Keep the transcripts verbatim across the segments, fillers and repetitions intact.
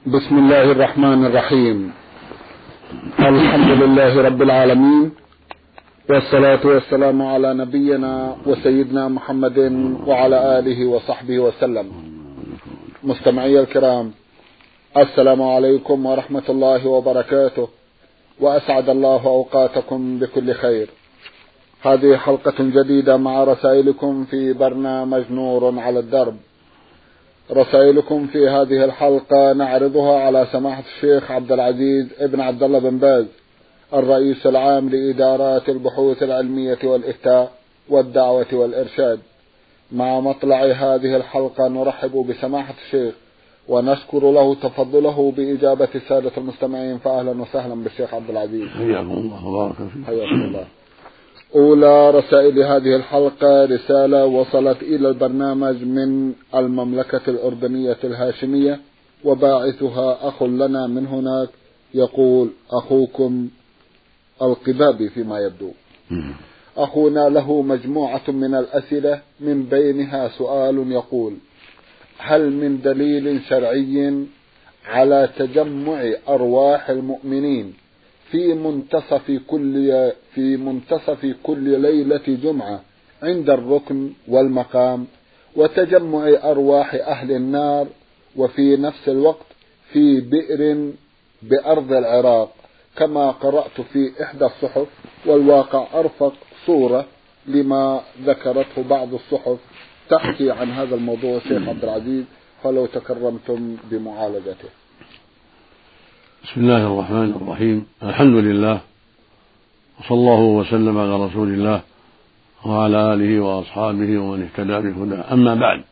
بسم الله الرحمن الرحيم. الحمد لله رب العالمين، والصلاة والسلام على نبينا وسيدنا محمد وعلى آله وصحبه وسلم. مستمعي الكرام، السلام عليكم ورحمة الله وبركاته، وأسعد الله أوقاتكم بكل خير. هذه حلقة جديدة مع رسائلكم في برنامج نور على الدرب. رسائلكم في هذه الحلقة نعرضها على سماحة الشيخ عبد العزيز ابن عبد الله بن باز، الرئيس العام لإدارات البحوث العلمية والإفتاء والدعوة والإرشاد. مع مطلع هذه الحلقة نرحب بسماحة الشيخ ونشكر له تفضله بإجابة السادة المستمعين، فأهلا وسهلا بالشيخ عبد العزيز. حياكم الله وبارك فيكم. حياكم الله. أولى رسائل هذه الحلقة رسالة وصلت إلى البرنامج من المملكة الأردنية الهاشمية، وباعثها أخ لنا من هناك، يقول: أخوكم القبابي فيما يبدو. أخونا له مجموعة من الأسئلة، من بينها سؤال يقول: هل من دليل شرعي على تجمع أرواح المؤمنين في منتصف كل في منتصف كل ليلة جمعة عند الركن والمقام، وتجمع أرواح أهل النار وفي نفس الوقت في بئر بأرض العراق، كما قرأت في إحدى الصحف، والواقع أرفق صورة لما ذكرته بعض الصحف تحكي عن هذا الموضوع. شيخ عبد العزيز، فلو تكرمتم بمعالجته. بسم الله الرحمن الرحيم. الحمد لله، وصلى الله وسلم على رسول الله وعلى آله وأصحابه ومن اهتدى بهداه. أما بعد،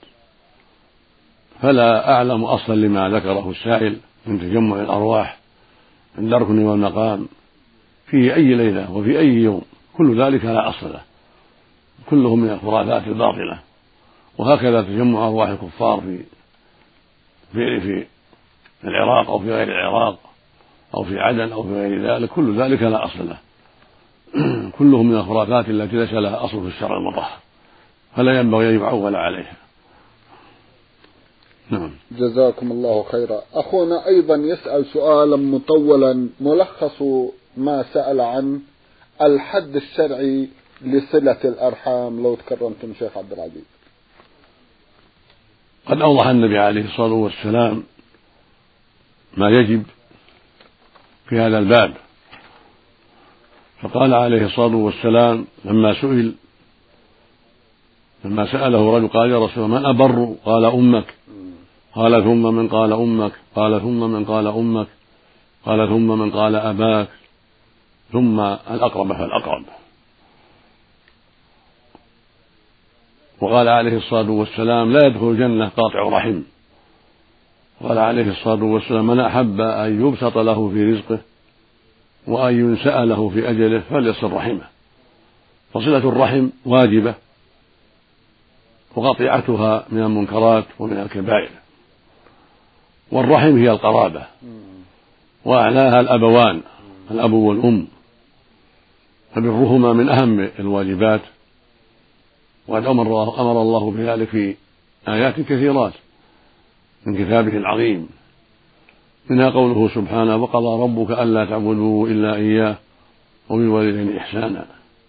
فلا أعلم أصلا لما ذكره السائل من تجمع الأرواح عند الركن والمقام في أي ليلة وفي أي يوم. كل ذلك لا أصل له، كله من الخرافات الباطلة. وهكذا تجمع أرواح الكفار في في في العراق أو في غير العراق أو في عدن أو في غير ذلك، كل ذلك لا أصل له، كله من الخرافات التي ليس لها أصل في الشرع المطهر، فلا ينبغي أن يعول عليها. نعم. جزاكم الله خيرا. أخونا أيضا يسأل سؤالا مطولا ملخص ما سأل عن الحد الشرعي لصلة الأرحام، لو تكرمتم شيخ عبد العزيز. قد أوضح النبي عليه الصلاة والسلام ما يجب في هذا الباب، فقال عليه الصلاة والسلام لما سئل لما سأله رجل قال: يا رسول الله، من أبر؟ قال: أمك. قال: ثم من؟ قال: أمك. قال: ثم من؟ قال: أمك. قال: ثم من؟ قال: أباك. ثم الأقرب فالأقرب. وقال عليه الصلاة والسلام: لا يدخل الجنة قاطع رحم. قال عليه الصلاة والسلام: من أحب أن يبسط له في رزقه وأن ينسأ له في أجله فليصل رحمه. فصلة الرحم واجبة، وقطيعتها من المنكرات ومن الكبائر. والرحم هي القرابة، وأعلاها الأبوان، الأب والأم، فبرهما من أهم الواجبات. وقد أمر الله بذلك في آيات كثيرات من كتابه العظيم، منها قوله سبحانه: وقضى ربك ألا تعبدوا إلا إياه وبالوالدين إحسانا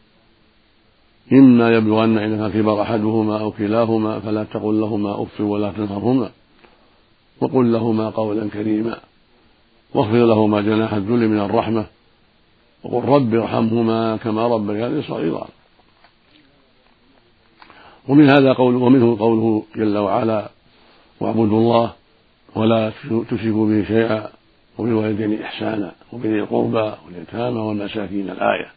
إما يبلغن عندك الكبر أحدهما أو كلاهما فلا تقل لهما أف ولا تنهرهما وقل لهما قولا كريما واخفض لهما جناح الذل من الرحمة وقل رب ارحمهما كما ربياني صغيرا. ومن هذا قوله ومنه قوله جل وعلا: واعبدوا الله ولا تشركوا به شيئا وبالوالدين إحسانا وبذي القربى واليتامى والمساكين. الآية.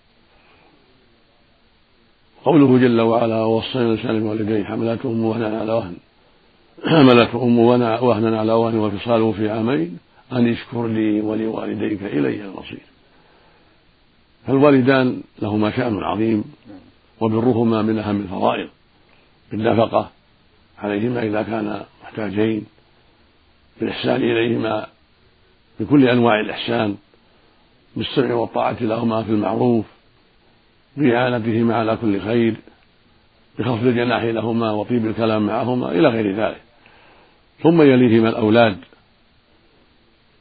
قوله جل وعلا: ووصينا الإنسان بوالديه حملته أمه وهنا على وهن حملته أمه وهنا على وهن وفصاله في عامين أن اشكر لي ولوالديك إلي المصير. فالوالدان لهما شأن عظيم، وبرهما من أهم الفرائض بالنفقة عليهما إذا كانا محتاجين، بالإحسان إليهما بكل أنواع الإحسان، بالسمع والطاعة لهما في المعروف، بإعانتهما على كل خير، بخفض الجناح لهما وطيب الكلام معهما إلى غير ذلك. ثم يليهما الأولاد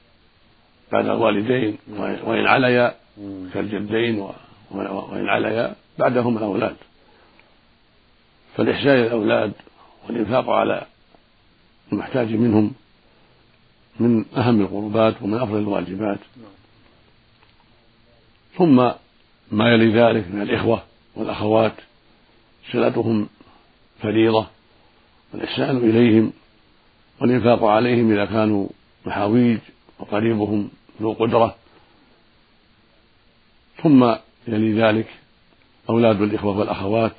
بعد الوالدين وإن عليا كالجدين وإن عليا بعدهم الأولاد. فالإحسان الأولاد والإنفاق على المحتاج منهم من أهم القربات ومن أفضل الواجبات. ثم ما يلي ذلك من الإخوة والأخوات صلتهم فريضة، والإحسان إليهم والإنفاق عليهم إذا كانوا محاويج وقريبهم ذو قدرة. ثم يلي ذلك أولاد الإخوة والأخوات،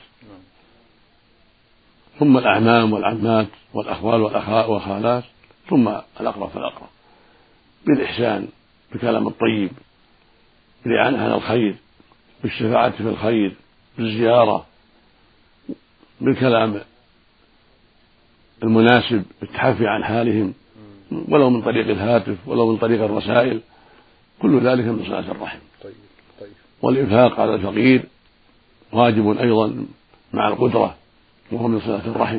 ثم الأعمام والعمات والأخوال والخالات، ثم الأقرب فالأقرب، بالإحسان بالكلام الطيب، بالإعانة على الخير، بالشفاعة في الخير، بالزيارة، بالكلام المناسب، بالتحفي عن حالهم ولو من طريق الهاتف ولو من طريق الرسائل، كل ذلك من صلة الرحم. والإنفاق على الفقير واجب أيضا مع القدرة، وهو من صلة الرحم،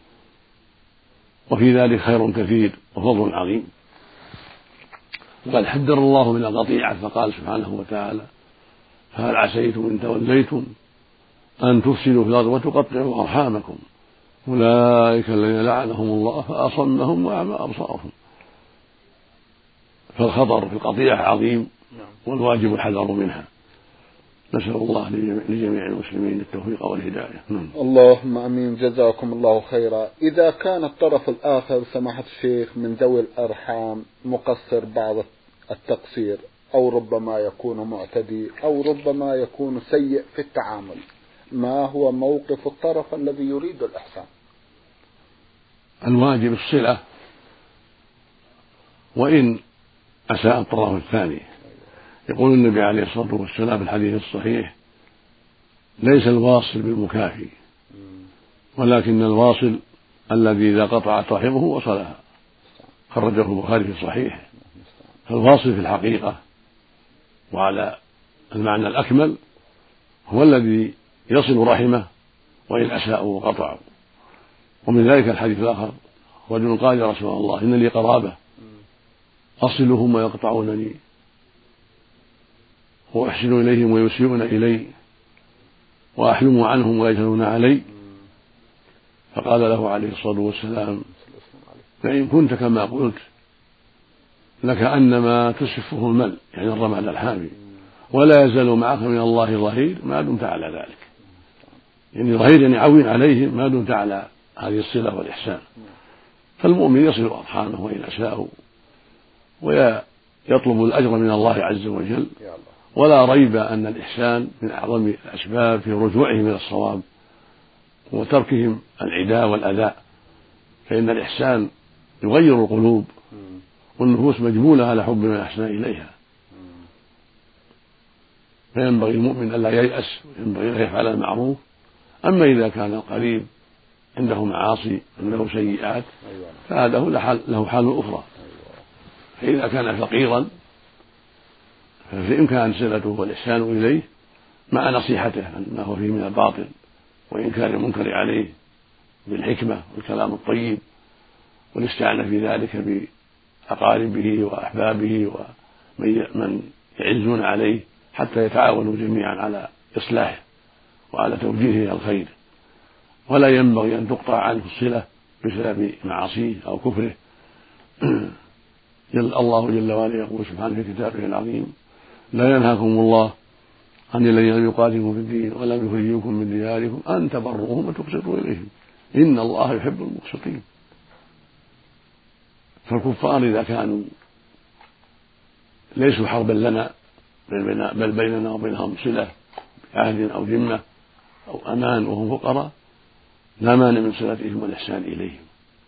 وفي ذلك خير كثير وفضل عظيم. وقد حذر الله من القطيعة فقال سبحانه وتعالى: فهل عسيتم إن توليتم أن تفسدوا في الأرض وتقطعوا أرحامكم أولئك الذين لعنهم الله فأصمهم وأعمى أبصارهم. فالخطر في القطيعة عظيم، والواجب الحذر منها. نسأل الله لجميع المسلمين التوفيق والهداية. اللهم أمين. جزاكم الله خيرا. إذا كان الطرف الآخر سماحة الشيخ من ذوي الأرحام مقصر بعض التقصير، أو ربما يكون معتدي، أو ربما يكون سيء في التعامل، ما هو موقف الطرف الذي يريد الإحسان؟ الواجب الصلة، وإن أساء الطرف الثاني. يقول النبي عليه الصلاة والسلام في الحديث الصحيح: ليس الواصل بالمكافي، ولكن الواصل الذي إذا قطعت رحمه وصلها. خرجه البخاري في صحيحه. فالواصل في الحقيقة وعلى المعنى الأكمل هو الذي يصل رحمه وإن أساءوا وقطعوا. ومن ذلك الحديث الآخر: رجل قال: يا رسول الله، إن لي قرابة أصلهم ويقطعونني، وأحسن إليهم ويسيئون إلي، وأحلم عنهم ويجهلون علي. فقال له عليه الصلاة والسلام: فإن كنت كما قلت لكأنما تسفه المل، يعني الرمل الحامي، ولا يزال معك من الله ظهير ما دمت على ذلك. يعني ظهير يعني عون عليهم ما دمت على هذه الصلة والإحسان. فالمؤمن يصل أرحامه وإن أساءوا، ويطلب الأجر من الله عز وجل. ولا ريب أن الإحسان من أعظم الأسباب في رجوعهم إلى الصواب وتركهم العداء والأذى، فإن الإحسان يغير القلوب، والنفوس مجبولة على حب من أحسن إليها. فينبغي المؤمن ألا ييأس، وينبغي أن يفعل المعروف. أما إذا كان القريب عنده معاصي، عنده سيئات، فهذا له حال أخرى. فإذا كان فقيرا ففي إمكان صلته والإحسان إليه مع نصيحته ما هو فيه من الباطل وإنكار المنكر عليه بالحكمة والكلام الطيب، والاستعانة في ذلك بأقاربه وأحبابه ومن يعزون عليه حتى يتعاونوا جميعا على إصلاحه وعلى توجيهه الخير. ولا ينبغي أن تقطع عنه الصلة بسبب معاصيه أو كفره. جل الله جل وعلا يقول سبحانه في كتابه العظيم: لا ينهاكم الله عن الذين يقاتلون في الدين ولم يخرجوكم من دياركم أن تبروهم وتقسطوا إليهم إن الله يحب المقسطين. فالكفار إذا كانوا ليسوا حربا لنا بل بيننا وبينهم صلة بعهد أو ذمة أو أمان وهم فقراء، لا مانع من صلتهم والإحسان إليهم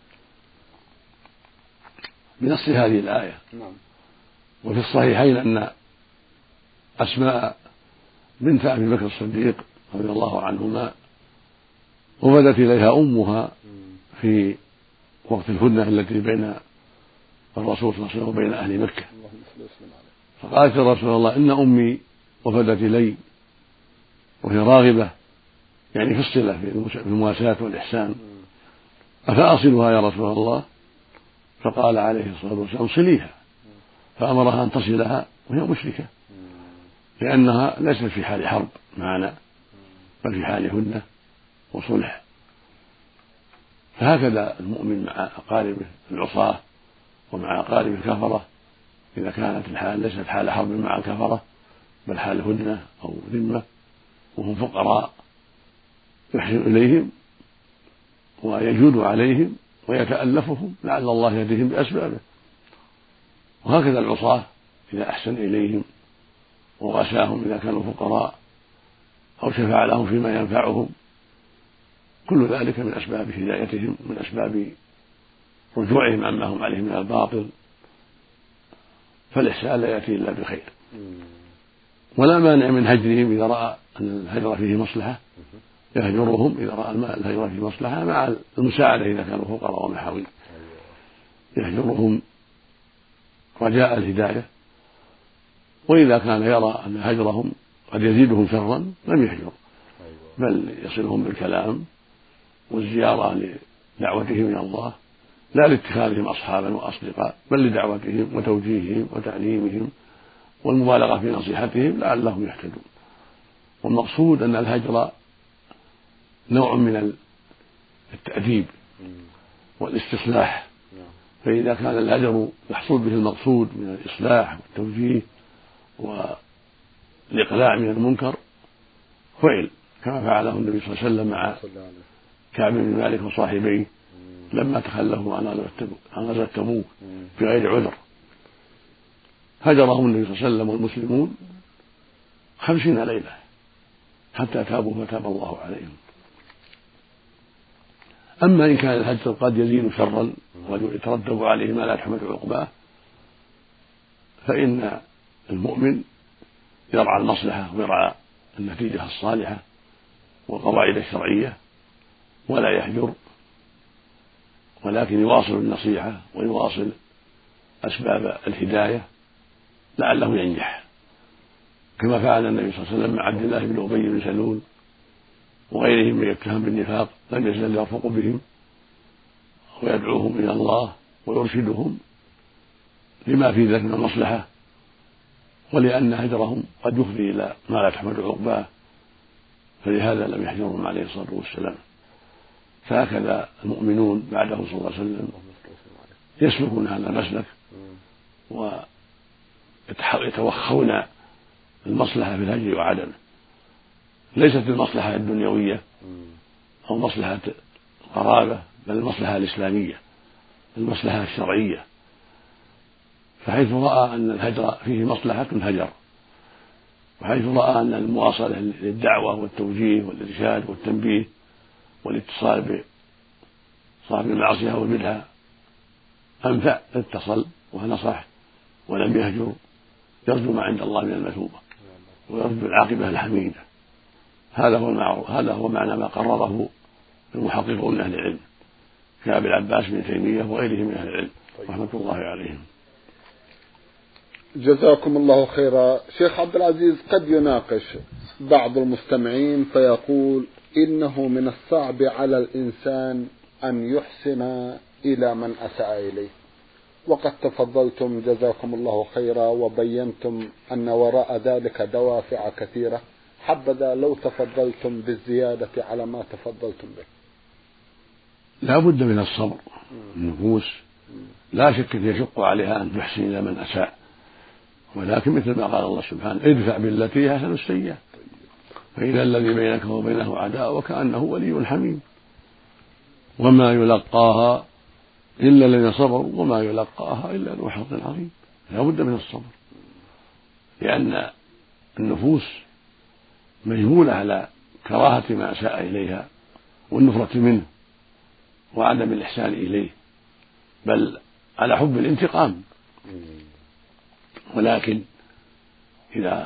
بنص هذه الآية. وفي الصحيحين أن أسماء بنت أبي بكر الصديق رضي الله عنهما وفدت إليها أمها في وقت الهدنة التي بين الرسول صلى الله عليه وسلم وبين أهل مكة، فقالت يا رسول الله إن أمي وفدت إلي وهي راغبة يعني في الصلة في المواساة والإحسان، أفأصلها يا رسول الله؟ فقال عليه الصلاة والسلام: صليها فأمرها أن تصلها وهي مشركة، لأنها ليست في حال حرب معنا بل في حال هدنة وصلح. فهكذا المؤمن مع أقاربه العصاة ومع أقارب الكفرة إذا كانت الحال ليست حال حرب مع الكفرة بل حال هدنة أو ذمة وهم فقراء يحسن إليهم ويجود عليهم ويتألفهم لعل الله يهديهم بأسبابه. وهكذا العصاة إذا أحسن إليهم وواساهم إذا كانوا فقراء أو شفع لهم فيما ينفعهم، كل ذلك من أسباب هدايتهم، من أسباب رجوعهم عما هم عليه من الباطل. فالإحسان لا يأتي إلا بخير، ولا مانع من هجرهم إذا رأى أن الهجر فيه مصلحة، يهجرهم إذا رأى الهجر فيه مصلحة مع المساعدة إذا كانوا فقراء ومحاوين، يهجرهم رجاء الهداية. وإذا كان يرى أن هجرهم قد يزيدهم شرا لم يهجر، بل يصلهم بالكلام والزيارة لدعوتهم إلى الله، لا لاتخاذهم أصحابا وأصدقاء بل لدعوتهم وتوجيههم وتعليمهم والمبالغة في نصيحتهم لعلهم يهتدون. والمقصود أن الهجر نوع من التأديب والاستصلاح، فإذا كان الهجر يحصل به المقصود من الإصلاح والتوجيه والإقلاع من المنكر فعل، كما فعله النبي صلى الله عليه وسلم مع كعب بن مالك وصاحبيه لما تخلفوا عن غزوة تبوك بغير عذر، هجرهم النبي صلى الله عليه وسلم والمسلمون خمسين ليلة حتى تابوا فتاب الله عليهم. أما إن كان الهجر قد يزيد شرا ويترتب عليه ما لا تحمل عقباه، فإن المؤمن يرعى المصلحة ويرعى النتيجة الصالحة والقواعد الشرعية ولا يهجر، ولكن يواصل النصيحة ويواصل أسباب الهداية لعله ينجح، كما فعل النبي صلى الله عليه وسلم مع عبد الله بن أبي بن سلول وغيرهم من يتهم بالنفاق، لم يزل يرفق بهم ويدعوهم إلى الله ويرشدهم لما في ذلك من المصلحة، ولأن هجرهم قد يفضي إلى ما لا تحمد عقباه، فلهذا لم يهجرهم عليه الصلاة والسلام. فهكذا المؤمنون بعده صلى الله عليه وسلم يسلكون هذا المسلك ويتوخون المصلحة في الهجر وعدمه، ليست المصلحة الدنيوية أو مصلحة القرابة بل المصلحة الإسلامية، المصلحة الشرعية. فحيث رأى أن الهجر فيه مصلحة هجر، وحيث رأى أن المواصلة للدعوة والتوجيه والإرشاد والتنبيه والاتصال بصاحب المعصية والبدعة أنفع اتصل ونصح ولم يهجر، يرجو ما عند الله من المثوبة ويرجو العاقبة الحميدة. هذا هو المعروف، هذا هو معنى ما قرره المحققون من أهل العلم كأبي العباس بن تيمية وغيرهم من أهل العلم رحمة الله عليهم. جزاكم الله خيرا. شيخ عبد العزيز، قد يناقش بعض المستمعين فيقول إنه من الصعب على الإنسان أن يحسن إلى من أساء إليه، وقد تفضلتم جزاكم الله خيرا وبينتم أن وراء ذلك دوافع كثيرة، حبذا لو تفضلتم بالزيادة على ما تفضلتم به. لا بد من الصبر. النفوس لا شك يشق عليها أن تحسن إلى من أساء، ولكن مثل ما قال الله سبحانه ادفع بالتي هي أحسن السيئة فإذا الذي بينك وبينه عداوة وكأنه ولي حميم، وما يلقاها إلا الذين صبروا وما يلقاها إلا ذو حظ عظيم. لا بد من الصبر، لأن النفوس مجبولة على كراهة ما أساء إليها والنفرة منه وعدم الإحسان إليه، بل على حب الانتقام. ولكن إذا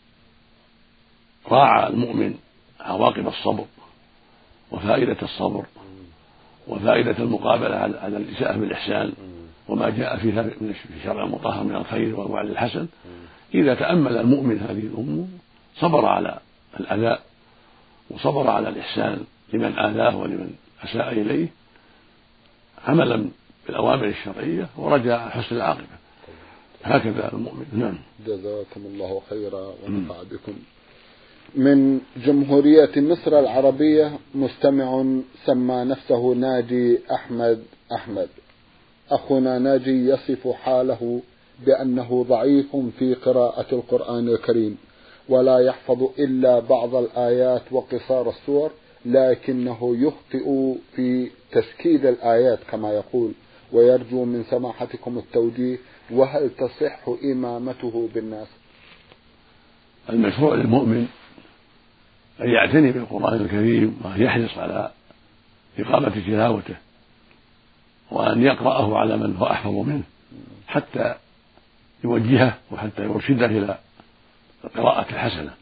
راعى المؤمن عواقب الصبر وفائدة الصبر وفائدة المقابلة على الإساءة بالإحسان وما جاء في شرع المطهر من الخير والوعد الحسن، إذا تأمل المؤمن هذه الأمور صبر على الأذى وصبر على الإحسان لمن آذاه ولمن أساء إليه عملا بالأوامر الشرعية ورجاء حسن العاقبة. هكذا المؤمن. نعم. جزاكم الله خيرا ونفع بكم. من جمهورية مصر العربية مستمع سمى نفسه ناجي أحمد أحمد. أخونا ناجي يصف حاله بأنه ضعيف في قراءة القرآن الكريم ولا يحفظ إلا بعض الآيات وقصار السور، لكنه يخطئ في تشكيل الآيات كما يقول، ويرجو من سماحتكم التوجيه، وهل تصح إمامته بالناس؟ المشروع للمؤمن أن يعتني بالقرآن الكريم وأن يحرص على إقامة تلاوته وأن يقرأه على من هو أحفظ منه حتى يوجهه وحتى يرشده إلى القراءة الحسنة،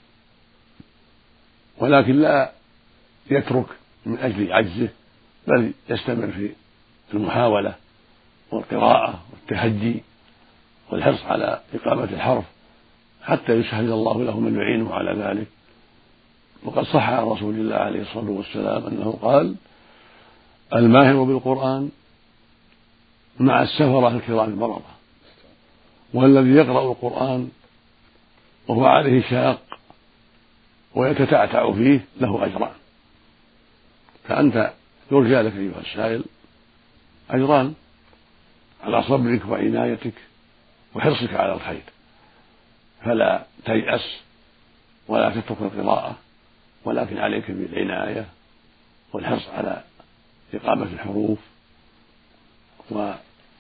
ولكن لا يترك من أجل عجزه، بل يستمر في المحاولة والقراءة والتحدي والحرص على إقامة الحرف حتى يسهل الله له من يعينه على ذلك. وقد صح عن رسول الله عليه الصلاة والسلام أنه قال: الماهر بالقرآن مع السفرة الكرام البررة، والذي يقرأ القرآن وهو عليه شاق ويتتعتع فيه له أجران. فأنت يرجى لك أيها السائل أجران على صبرك وعنايتك وحرصك على الخير، فلا تيأس ولا تترك القراءة، ولكن عليك بالعناية والحرص على إقامة الحروف وعرض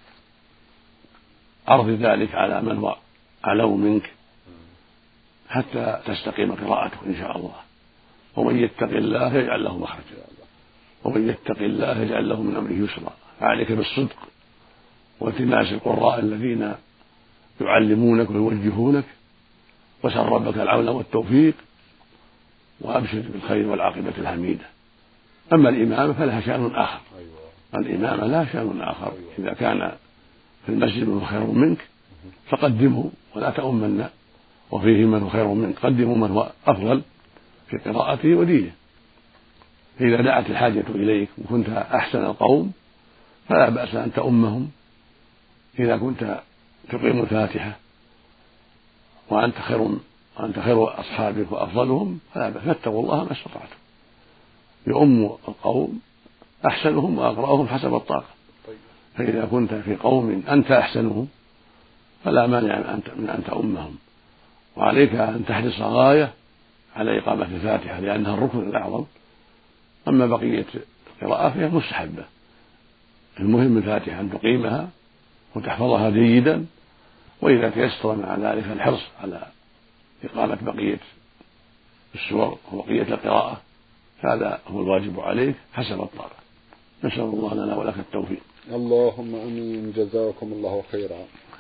ذلك على من هو أعلم منك حتى تستقيم قراءته إن شاء الله. ومن يتق الله يجعل له مخرجا ومن يتق الله يجعل له من أمره يسرا. فعليك بالصدق والتماس القراء الذين يعلمونك ويوجهونك، وسل ربك العون والتوفيق، وأبشر بالخير والعاقبة الحميدة. أما الإمامة فلها شأن آخر. الإمامة لها شأن آخر. إذا كان في المسجد من خير منك فقدمه ولا تؤمن، وفيه من هو خير منك قدموا من هو أفضل في قراءته ودينه. فإذا دعت الحاجة إليك وكنت أحسن القوم فلا بأس أن تؤمهم. إذا كنت تقيم الفاتحة وأنت خير وأنت خير أصحابك وأفضلهم فلا بأس، فاتقوا الله ما استطعتم. يؤم القوم أحسنهم وأقرأهم حسب الطاقة. فإذا كنت في قوم أنت أحسنهم فلا مانع من أن تؤمهم، وعليك أن تحرص غاية على إقامة الفاتحة لأنها الركن الأعظم. أما بقية القراءة فهي مستحبة. المهم الفاتحة أن تقيمها وتحفظها جيدا، وإذا تيسر مع ذلك الحرص على إقامة بقية السور وبقية القراءة، هذا هو الواجب عليك حسب الطاقة. نسأل الله لنا ولك التوفيق. اللهم آمين. جزاكم الله خيرا.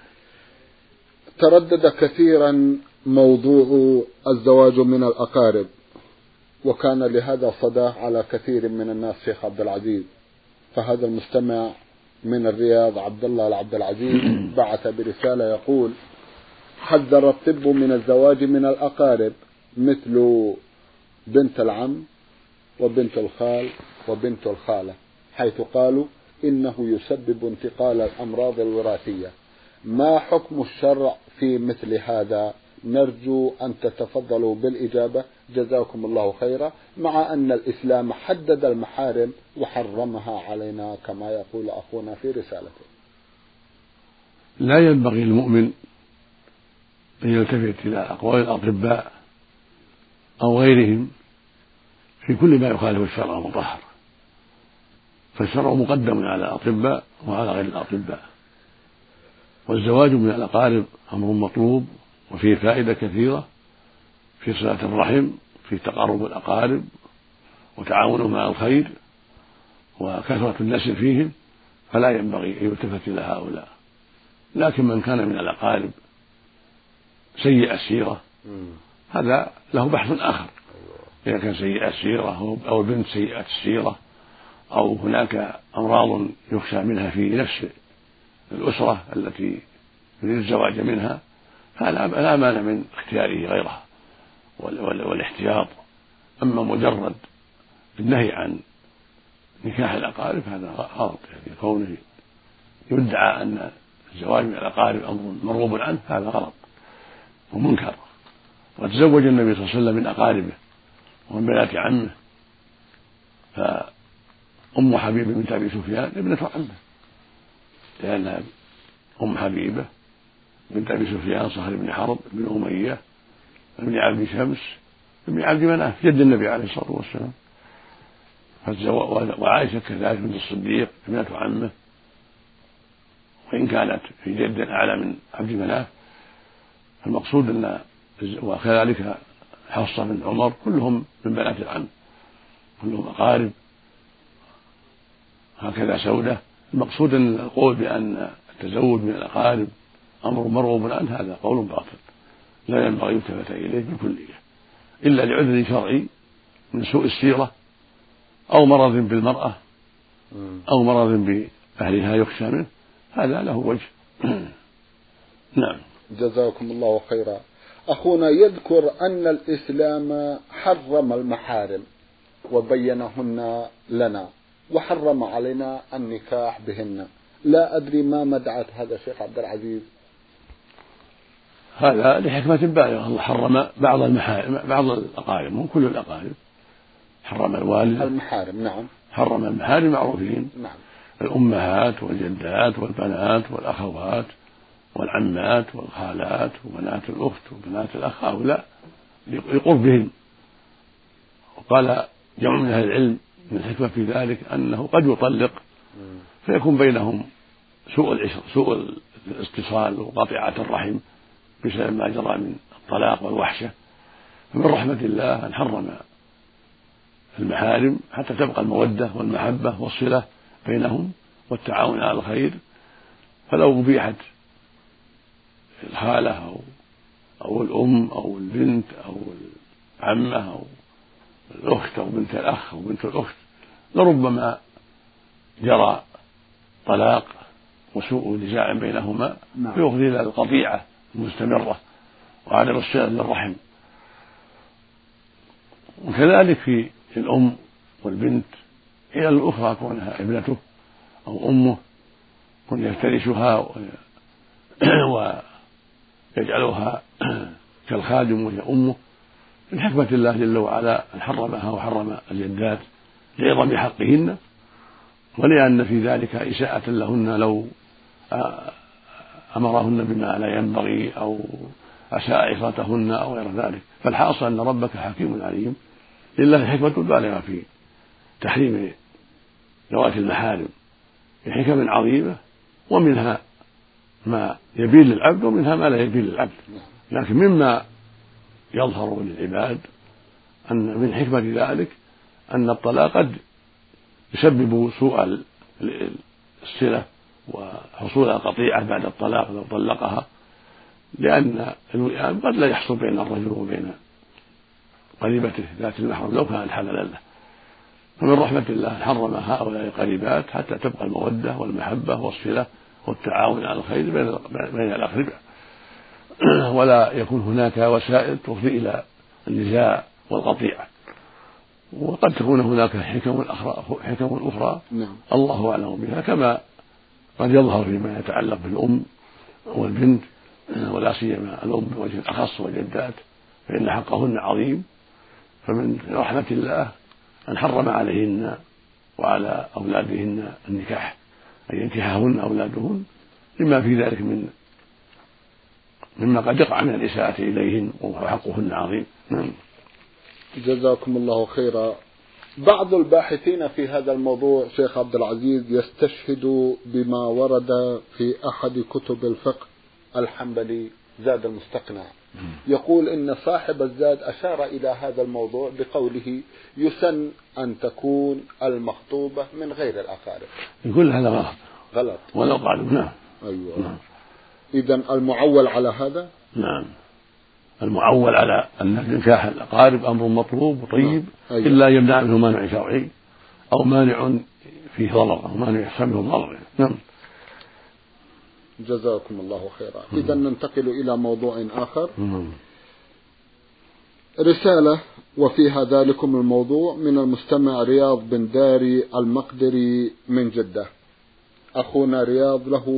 تردد كثيرا موضوع الزواج من الأقارب، وكان لهذا صدى على كثير من الناس شيخ عبد العزيز. فهذا المستمع من الرياض عبد الله العبد العزيز بعث برسالة يقول: حذر الطب من الزواج من الأقارب مثل بنت العم وبنت الخال وبنت الخالة، حيث قالوا إنه يسبب انتقال الأمراض الوراثية. ما حكم الشرع في مثل هذا؟ نرجو أن تتفضلوا بالإجابة جزاكم الله خيرا، مع أن الإسلام حدد المحارم وحرمها علينا كما يقول أخونا في رسالته. لا ينبغي للمؤمن أن يلتفت إلى أقوال الأطباء أو غيرهم في كل ما يخالف الشرع المطهر، فالشرع مقدم على الأطباء وعلى غير الأطباء. والزواج من الأقارب أمر مطلوب وفيه فائدة كثيرة في صلة الرحم، في تقارب الأقارب وتعاونهم على الخير وكثرة النسل فيهم، فلا ينبغي أن يلتفت إلى هؤلاء. لكن من كان من الأقارب سيء السيرة هذا له بحث آخر. إذا كان سيء السيرة أو البنت سيئة السيرة أو هناك أمراض يخشى منها في نفس الأسرة التي يريد الزواج منها، فلا مانع من اختياره غيرها والاحتياط. أما مجرد النهي عن نكاح الأقارب هذا غلط، يعني كونه يدعى أن الزواج من الأقارب أمر مرغوب عنه، هذا غلط ومنكر. وتزوج النبي صلى الله عليه وسلم من أقاربه ومن بنات عمه، فأم حبيبة بنت أبي سفيان ابنة عمه، لأن أم حبيبة بنت أبي سفيان صهر بن حرب بن أمية بن عبد شمس بن عبد مناف جد النبي عليه الصلاة والسلام. وعائشة كذلك بنت الصديق ابنة عمه، وإن كانت في جد أعلى من عبد مناف. المقصود أن وكذلك حفصة بن عمر كلهم من بنات العم، كلهم أقارب. هكذا سودة. المقصود أن القول بأن التزوج من الأقارب أمر مرغوب عنه هذا قول باطل لا ينبغي يلتفت إليه بالكلية، إلا لعذر شرعي من سوء السيرة أو مرض بالمرأة أو مرض بأهلها يخشى منه، هذا له وجه. نعم. جزاكم الله خيرا. أخونا يذكر أن الإسلام حرم المحارم وبينهن لنا وحرم علينا النكاح بهن، لا أدري ما مدعت هذا شيخ عبد العزيز. هذا لحكمة بالغة، الله حرم بعض المحارم بعض الأقارب مو كل الأقارب، حرم الوالد المحارم. نعم. حرم المحارم معروفين. نعم. الأمهات والجدات والبنات والأخوات والعمات والخالات وبنات الأخت وبنات الأخ، هؤلاء لقربهم. وقال جمع من أهل العلم من الحكمة في ذلك أنه قد يطلق فيكون بينهم سوء العشر سوء الاتصال وقطيعة الرحم بسبب ما جرى من الطلاق والوحشة. فمن رحمة الله أن حرم المحارم حتى تبقى المودة والمحبة والصلة بينهم والتعاون على الخير. فلو أبيحت الخالة أو أو الأم أو البنت أو العمة أو الأخت أو بنت الأخ أو بنت الأخت لربما جرى طلاق وسوء نزاع بينهما يفضي إلى القطيعة المستمرة وعدم الصلة للرحم. وكذلك في الأم والبنت هي الأخرى كونها ابنته أو أمه كن يفترسها ويجعلها كالخادم وهي أمه. من حكمة الله جل وعلا أن حرمها وحرم الجدات لعظم حقهن، ولأن في ذلك إساءة لهن لو أمرهن بما لا ينبغي أو أساء عصاتهن أو غير ذلك. فالحاصل أن ربك حكيم عليم، لله حكمة بالغة في تحريم ذوات المحارم بحكم عظيمة، ومنها ما يبين للعبد ومنها ما لا يبين للعبد. لكن مما يظهر للعباد أن من حكمة ذلك أن الطلاق قد يسبب سوء الصلة وحصول القطيعة بعد الطلاق لو طلقها، لأن الوئام قد لا يحصل بين الرجل وبين قريبته ذات المحرم لو كانت حللا له. فمن رحمة الله حرم هؤلاء القريبات حتى تبقى المودة والمحبة والصلة والتعاون على الخير بين الأقرباء، ولا يكون هناك وسائل تفضي إلى النزاع والقطيعة. وقد تكون هناك حكم أخرى حكم أخرى الله أعلم بها، كما قد يظهر فيما يتعلق بالأم والبنت، ولا سيما الأم بوجه الأخص والجدات، فإن حقهن عظيم. فمن رحمة الله أن حرم عليهن وعلى أولادهن النكاح، أن ينكحهن أولادهن لما في ذلك من مما قد يقع من الإساءة إليهن وحقهن عظيم. جزاكم الله خيرا. بعض الباحثين في هذا الموضوع شيخ عبد العزيز يستشهد بما ورد في أحد كتب الفقه الحنبلي زاد المستقنع، يقول إن صاحب الزاد أشار إلى هذا الموضوع بقوله يسن أن تكون المخطوبة من غير الأقارب. يقول هذا غلط غلط ولو قالوا نعم. أيوة. نعم. إذن المعول على هذا؟ نعم، المعول على أن نكاح الأقارب أمر مطلوب وطيب. أيوة. إلا يمنع منه مانع شرعي أو مانع فيه ضرر أو مانع يحصل منه ضرر. نعم. جزاكم الله خيرا. إذن ننتقل إلى موضوع آخر. مم. رسالة وفيها ذلكم الموضوع من المستمع رياض بن داري المقدري من جدة. أخونا رياض له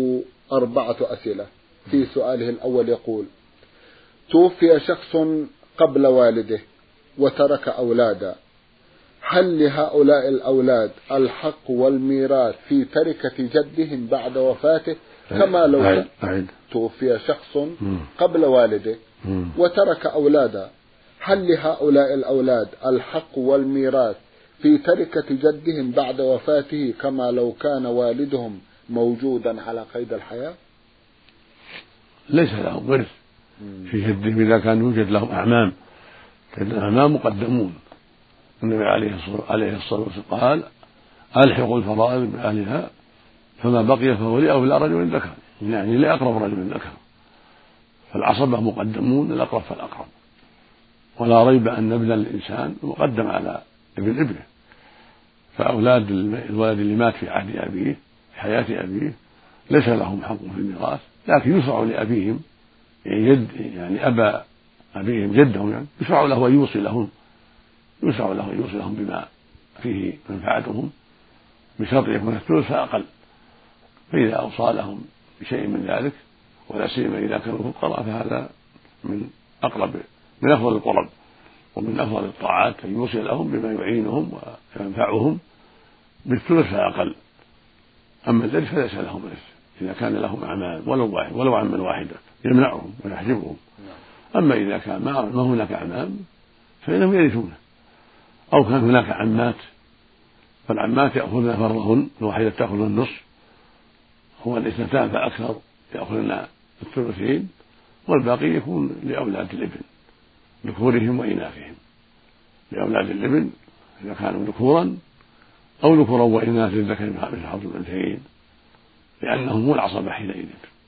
أربعة أسئلة. في سؤاله الأول يقول: توفي شخص قبل والده وترك أولادا، هل لهؤلاء الأولاد الحق والميراث في تركة جدهم بعد وفاته كما لو كان توفي شخص قبل والده وترك أولادا، هل لهؤلاء الأولاد الحق والميراث في تركة جدهم بعد وفاته كما لو كان والدهم موجودا على قيد الحياة؟ ليس لهم ورث في جدهم إذا كان يوجد لهم أعمام، الأعمام مقدمون. النبي عليه الصلاة والسلام قال: ألحقوا الفرائض بأهلها فما بقي فهو لأولى رجل ذكر، يعني لأقرب رجل ذكر، فالعصبة مقدمون، الأقرب فالأقرب، ولا ريب أن ابن الإنسان مقدم على ابن ابنه، فأولاد الولد اللي مات في عهد أبيه في حياة أبيه ليس لهم حق في الميراث، لكن يشرع لأبيهم يعني جد يعني أبا أبيهم جدهم يعني يشرع له أن يوصي لهم يشرع له أن يوصي لهم بما فيه منفعتهم بشرط يكون الثلث فأقل، فإذا أوصى لهم بشيء من ذلك ولا سيما إذا كانوا فقراء فهذا من أقرب من أفضل القرب ومن أفضل الطاعات أن يوصي لهم بما يعينهم وينفعهم بالثلث فأقل. أما الذي فليس لهم ورث إذا كان لهم أعمال ولو واحد ولو عما واحدة يمنعهم ويحجبهم. أما إذا كان ما هناك أعمام فإنهم يرثونه، أو كان هناك عمات فالعمات يأخذن فرضهن، الواحدة تأخذ النصف، هو الاثنتان فأكثر يأخذن الثلثين، والباقي يكون لأولاد الابن ذكورهم وإناثهم، لأولاد الابن إذا كانوا ذكورا أو ذكورا وإناث الذكر مثل حظ الأنثيين لأنهم هم العصبة حينئذ.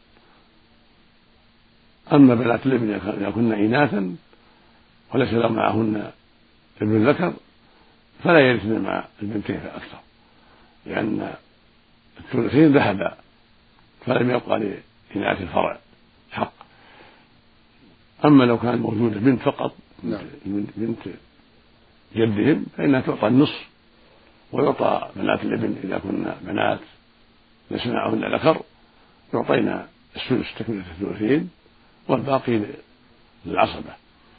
أما بنات الابن إذا كن إناثا وليس لهم معهن ابن ذكر فلا يرثن مع البنتين فأكثر، لأن الثلثين ذهبا فلم يبقى لإناث الفرع حق. أما لو كان موجود بنت فقط بنت جدهم فإنها تعطى النصف، ويعطى بنات الابن إذا كنا بنات ليس معهن ذكر يعطينا السدس تكملة الثلثين والباقي للعصبة.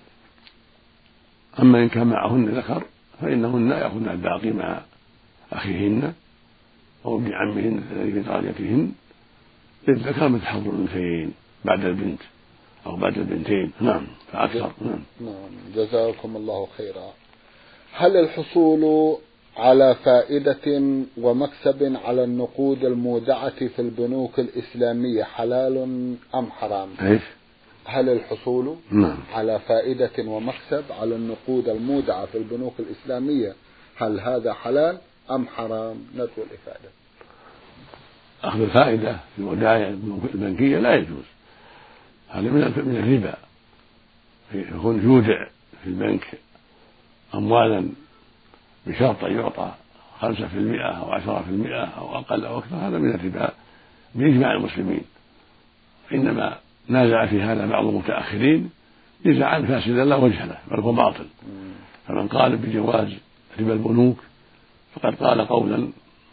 أما إن كان معهن ذكر فإنهن يأخذن الباقي مع أخيهن أو ابن عمهن الذي في درجتهن للذكر مثل حظ الأنثيين بعد البنت أو بعد البنتين. نعم فأكثر. نعم. نعم جزاكم الله خيرا. هل الحصول على فائدة ومكسب على النقود المودعة في البنوك الإسلامية حلال أم حرام؟ إيش؟ هل الحصول نعم. على فائدة ومكسب على النقود المودعة في البنوك الإسلامية هل هذا حلال أم حرام؟ نرجو الإفادة. أخذ الفائدة في الودائع البنكية لا يجوز، هذا من من الربا، يكون يودع في البنك أموالا بشرط أن يعطى خمسة في المئة أو عشرة في المئة أو أقل أو أكثر، هذا من الربا بإجماع المسلمين. إنما نازع في هذا بعض المتأخرين نزاعا فاسدا لا وجه له بل هو باطل، فمن قال بجواز ربا البنوك فقد قال قولا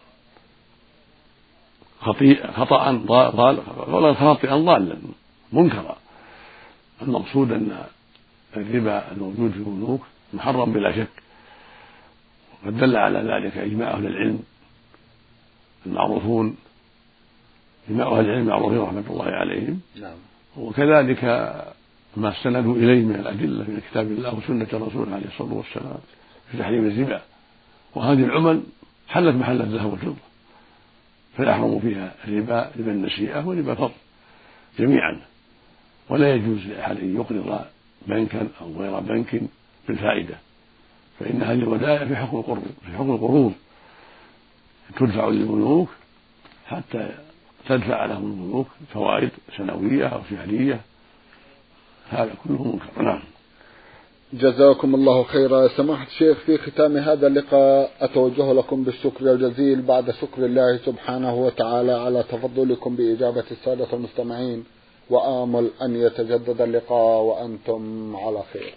خطأ ضال قولا خاطئا ضالا منكرا. المقصود أن الربا الموجود في البنوك محرم بلا شك، وقد دل على ذلك إجماع أهل العلم المعروفون إجماع أهل العلم المعروفين رحمة الله عليهم. نعم. وكذلك ما استندوا إليه من الأدلة من كتاب الله وسنة الرسول عليه الصلاة والسلام في تحريم الربا، وهذه العمل حلت محل الذهب والفضة فيحرم فيها الربا ربا النسيئة وربا الفضل جميعا، ولا يجوز لأحد أن يقرض بنكا أو غير بنك بالفائدة، فإن هذه الودائع في حكم القروض في حكم القروض تدفع للبنوك حتى تدفع لهم البنوك فوائد سنوية أو شهرية، هذا كله منكر. نعم. جزاكم الله خيرا. سماحة الشيخ، في ختام هذا اللقاء أتوجه لكم بالشكر الجزيل بعد شكر الله سبحانه وتعالى على تفضلكم بإجابة السادة المستمعين، وآمل أن يتجدد اللقاء وأنتم على خير.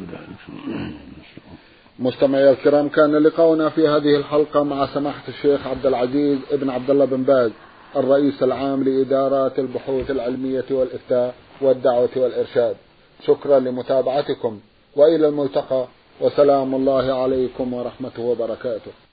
مستمعي الكرام، كان لقاؤنا في هذه الحلقة مع سماحة الشيخ عبد العزيز ابن عبد الله بن باز الرئيس العام لإدارات البحوث العلمية والإفتاء والدعوة والإرشاد. شكرا لمتابعتكم، وإلى الملتقى، وسلام الله عليكم ورحمته وبركاته.